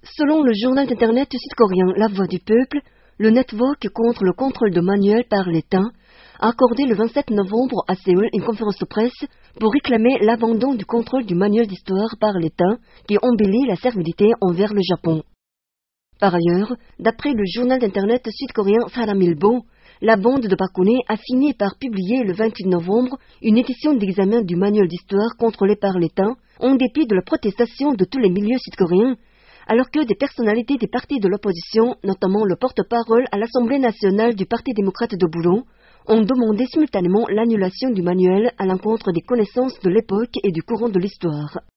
Selon le journal d'internet sud-coréen La Voix du Peuple, le network contre le contrôle de manuels par l'État a accordé le 27 novembre à Séoul une conférence de presse pour réclamer l'abandon du contrôle du manuel d'histoire par l'État qui embellit la servilité envers le Japon. Par ailleurs, d'après le journal d'internet sud-coréen Saramilbo, la bande de Park Geun-hye a fini par publier le 28 novembre une édition d'examen du manuel d'histoire contrôlé par l'État en dépit de la protestation de tous les milieux sud-coréens, alors que des personnalités des partis de l'opposition, notamment le porte-parole à l'Assemblée nationale du Parti démocrate de Buron, ont demandé simultanément l'annulation du manuel à l'encontre des connaissances de l'époque et du courant de l'histoire.